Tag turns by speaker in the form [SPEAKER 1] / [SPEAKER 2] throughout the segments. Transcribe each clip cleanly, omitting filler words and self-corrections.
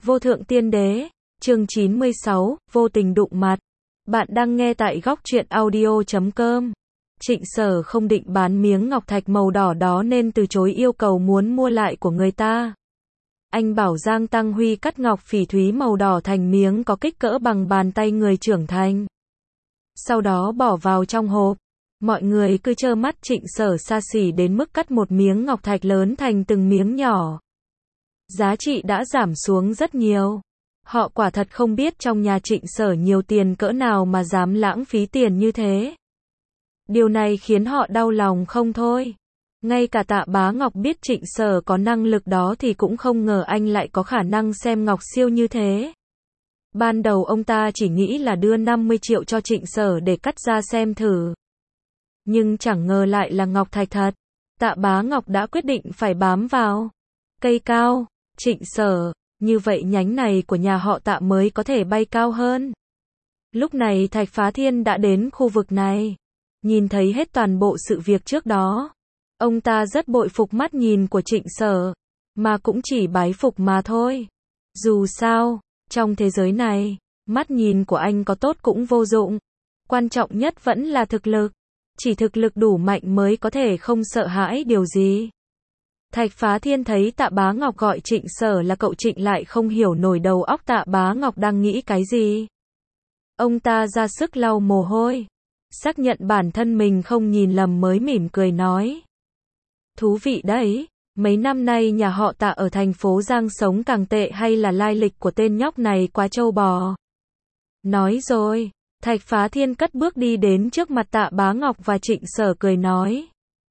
[SPEAKER 1] Vô thượng tiên đế, chương 96, vô tình đụng mặt. Bạn đang nghe tại góc truyện audio.com. Trịnh Sở không định bán miếng ngọc thạch màu đỏ đó nên từ chối yêu cầu muốn mua lại của người ta. Anh bảo Giang Tăng Huy cắt ngọc phỉ thúy màu đỏ thành miếng có kích cỡ bằng bàn tay người trưởng thành. Sau đó bỏ vào trong hộp. Mọi người cứ trơ mắt Trịnh Sở xa xỉ đến mức cắt một miếng ngọc thạch lớn thành từng miếng nhỏ. Giá trị đã giảm xuống rất nhiều. Họ quả thật không biết trong nhà Trịnh Sở nhiều tiền cỡ nào mà dám lãng phí tiền như thế. Điều này khiến họ đau lòng không thôi. Ngay cả Tạ Bá Ngọc biết Trịnh Sở có năng lực đó thì cũng không ngờ anh lại có khả năng xem ngọc siêu như thế. Ban đầu ông ta chỉ nghĩ là đưa 50 triệu cho Trịnh Sở để cắt ra xem thử. Nhưng chẳng ngờ lại là ngọc thạch thật. Tạ Bá Ngọc đã quyết định phải bám vào cây cao. Trịnh Sở, như vậy nhánh này của nhà họ Tạ mới có thể bay cao hơn. Lúc này Thạch Phá Thiên đã đến khu vực này. Nhìn thấy hết toàn bộ sự việc trước đó. Ông ta rất bội phục mắt nhìn của Trịnh Sở. Mà cũng chỉ bái phục mà thôi. Dù sao, trong thế giới này, mắt nhìn của anh có tốt cũng vô dụng. Quan trọng nhất vẫn là thực lực. Chỉ thực lực đủ mạnh mới có thể không sợ hãi điều gì. Thạch Phá Thiên thấy Tạ Bá Ngọc gọi Trịnh Sở là cậu Trịnh lại không hiểu nổi đầu óc Tạ Bá Ngọc đang nghĩ cái gì. Ông ta ra sức lau mồ hôi. Xác nhận bản thân mình không nhìn lầm mới mỉm cười nói. Thú vị đấy, mấy năm nay nhà họ Tạ ở thành phố Giang sống càng tệ hay là lai lịch của tên nhóc này quá trâu bò. Nói rồi, Thạch Phá Thiên cất bước đi đến trước mặt Tạ Bá Ngọc và Trịnh Sở cười nói.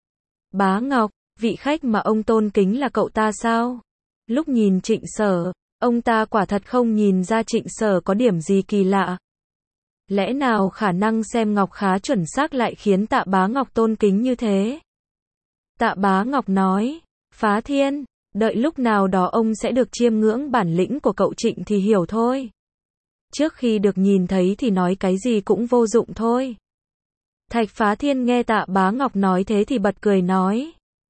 [SPEAKER 1] Bá Ngọc, vị khách mà ông tôn kính là cậu ta sao? Lúc nhìn Trịnh Sở, ông ta quả thật không nhìn ra Trịnh Sở có điểm gì kỳ lạ. Lẽ nào khả năng xem ngọc khá chuẩn xác lại khiến Tạ Bá Ngọc tôn kính như thế? Tạ Bá Ngọc nói, Phá Thiên, đợi lúc nào đó ông sẽ được chiêm ngưỡng bản lĩnh của cậu Trịnh thì hiểu thôi. Trước khi được nhìn thấy thì nói cái gì cũng vô dụng thôi. Thạch Phá Thiên nghe Tạ Bá Ngọc nói thế thì bật cười nói.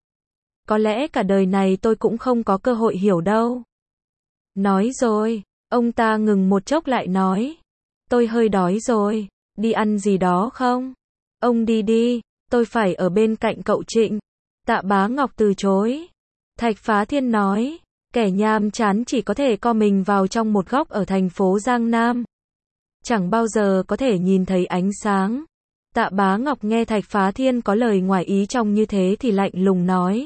[SPEAKER 1] Có lẽ cả đời này tôi cũng không có cơ hội hiểu đâu. Nói rồi, ông ta ngừng một chốc lại nói. Tôi hơi đói rồi, đi ăn gì đó không? Ông đi đi, tôi phải ở bên cạnh cậu Trịnh. Tạ Bá Ngọc từ chối. Thạch Phá Thiên nói, kẻ nhàm chán chỉ có thể co mình vào trong một góc ở thành phố Giang Nam. Chẳng bao giờ có thể nhìn thấy ánh sáng. Tạ Bá Ngọc nghe Thạch Phá Thiên có lời ngoài ý trong như thế thì lạnh lùng nói.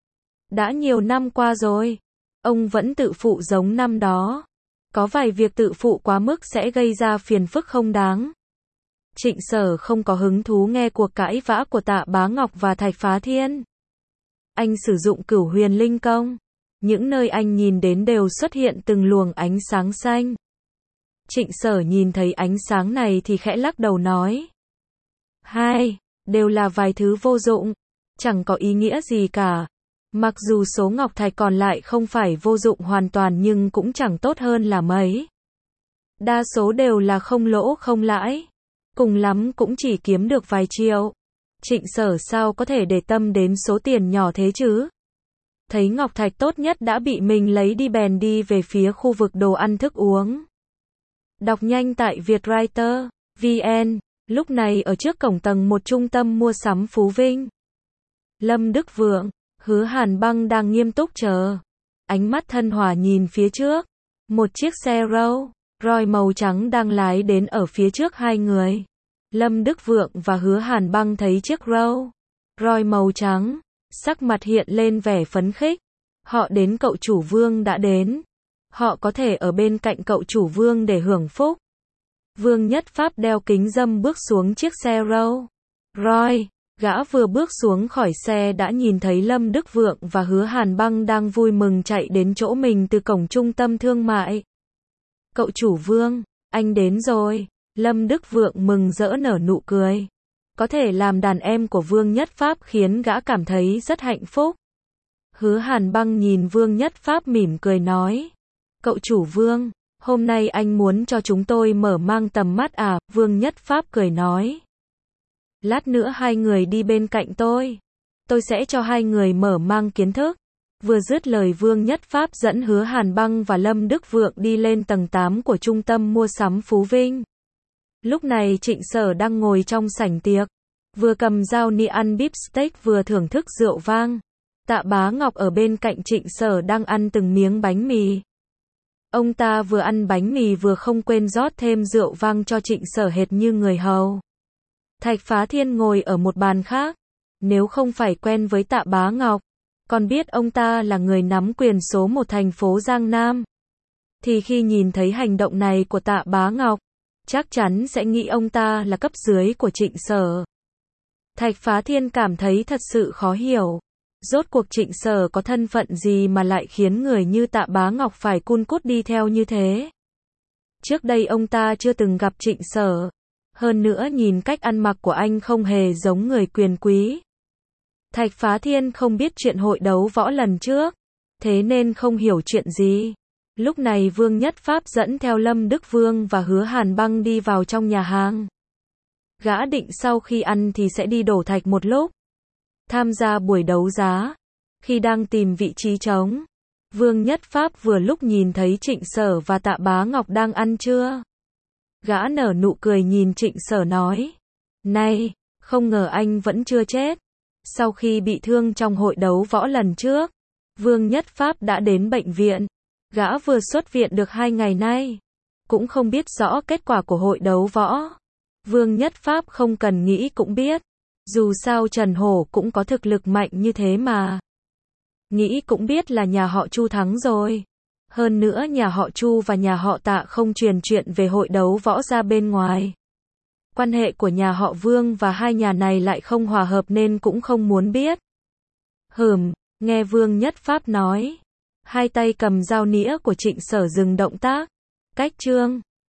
[SPEAKER 1] Đã nhiều năm qua rồi, ông vẫn tự phụ giống năm đó. Có vài việc tự phụ quá mức sẽ gây ra phiền phức không đáng. Trịnh Sở không có hứng thú nghe cuộc cãi vã của Tạ Bá Ngọc và Thạch Phá Thiên. Anh sử dụng Cửu Huyền Linh Công. Những nơi anh nhìn đến đều xuất hiện từng luồng ánh sáng xanh. Trịnh Sở nhìn thấy ánh sáng này thì khẽ lắc đầu nói. Hai, đều là vài thứ vô dụng. Chẳng có ý nghĩa gì cả. Mặc dù số ngọc thạch còn lại không phải vô dụng hoàn toàn nhưng cũng chẳng tốt hơn là mấy. Đa số đều là không lỗ không lãi. Cùng lắm cũng chỉ kiếm được vài triệu. Trịnh Sở sao có thể để tâm đến số tiền nhỏ thế chứ? Thấy ngọc thạch tốt nhất đã bị mình lấy đi bèn đi về phía khu vực đồ ăn thức uống. Đọc nhanh tại Vietwriter VN. Lúc này ở trước cổng tầng một trung tâm mua sắm Phú Vinh. Lâm Đức Vượng, Hứa Hàn Băng đang nghiêm túc chờ. Ánh mắt thân hòa nhìn phía trước. Một chiếc xe Rolls Royce màu trắng đang lái đến ở phía trước hai người. Lâm Đức Vượng và Hứa Hàn Băng thấy chiếc Rolls Royce màu trắng. Sắc mặt hiện lên vẻ phấn khích. Họ đến cậu chủ Vương đã đến. Họ có thể ở bên cạnh cậu chủ Vương để hưởng phúc. Vương Nhất Pháp đeo kính râm bước xuống chiếc xe Rolls Royce. Gã vừa bước xuống khỏi xe đã nhìn thấy Lâm Đức Vượng và Hứa Hàn Băng đang vui mừng chạy đến chỗ mình từ cổng trung tâm thương mại. Cậu chủ Vương, anh đến rồi. Lâm Đức Vượng mừng rỡ nở nụ cười. Có thể làm đàn em của Vương Nhất Pháp khiến gã cảm thấy rất hạnh phúc. Hứa Hàn Băng nhìn Vương Nhất Pháp mỉm cười nói. Cậu chủ Vương, hôm nay anh muốn cho chúng tôi mở mang tầm mắt à? Vương Nhất Pháp cười nói. Lát nữa hai người đi bên cạnh tôi sẽ cho hai người mở mang kiến thức. Vừa dứt lời Vương Nhất Pháp dẫn Hứa Hàn Băng và Lâm Đức Vượng đi lên tầng 8 của trung tâm mua sắm Phú Vinh. Lúc này Trịnh Sở đang ngồi trong sảnh tiệc, vừa cầm dao nĩa ăn bíp steak vừa thưởng thức rượu vang. Tạ Bá Ngọc ở bên cạnh Trịnh Sở đang ăn từng miếng bánh mì. Ông ta vừa ăn bánh mì vừa không quên rót thêm rượu vang cho Trịnh Sở hệt như người hầu. Thạch Phá Thiên ngồi ở một bàn khác. Nếu không phải quen với Tạ Bá Ngọc, còn biết ông ta là người nắm quyền số 1 thành phố Giang Nam, thì khi nhìn thấy hành động này của Tạ Bá Ngọc, chắc chắn sẽ nghĩ ông ta là cấp dưới của Trịnh Sở. Thạch Phá Thiên cảm thấy thật sự khó hiểu. Rốt cuộc Trịnh Sở có thân phận gì mà lại khiến người như Tạ Bá Ngọc phải cun cút đi theo như thế? Trước đây ông ta chưa từng gặp Trịnh Sở. Hơn nữa nhìn cách ăn mặc của anh không hề giống người quyền quý. Thạch Phá Thiên không biết chuyện hội đấu võ lần trước, thế nên không hiểu chuyện gì. Lúc này Vương Nhất Pháp dẫn theo Lâm Đức Vương và Hứa Hàn Băng đi vào trong nhà hàng. Gã định sau khi ăn thì sẽ đi đổ thạch một lúc, tham gia buổi đấu giá. Khi đang tìm vị trí trống, Vương Nhất Pháp vừa lúc nhìn thấy Trịnh Sở và Tạ Bá Ngọc đang ăn trưa. Gã nở nụ cười nhìn Trịnh Sở nói: "Này, không ngờ anh vẫn chưa chết." Sau khi bị thương trong hội đấu võ lần trước, Vương Nhất Pháp đã đến bệnh viện. Gã vừa xuất viện được 2 ngày nay, cũng không biết rõ kết quả của hội đấu võ. Vương Nhất Pháp không cần nghĩ cũng biết, dù sao Trần Hổ cũng có thực lực mạnh như thế mà. Nghĩ cũng biết là nhà họ Chu thắng rồi. Hơn nữa nhà họ Chu và nhà họ Tạ không truyền chuyện về hội đấu võ ra bên ngoài. Quan hệ của nhà họ Vương và hai nhà này lại không hòa hợp nên cũng không muốn biết. Nghe Vương Nhất Pháp nói, hai tay cầm dao nĩa của Trịnh Sở dừng động tác. Cách chương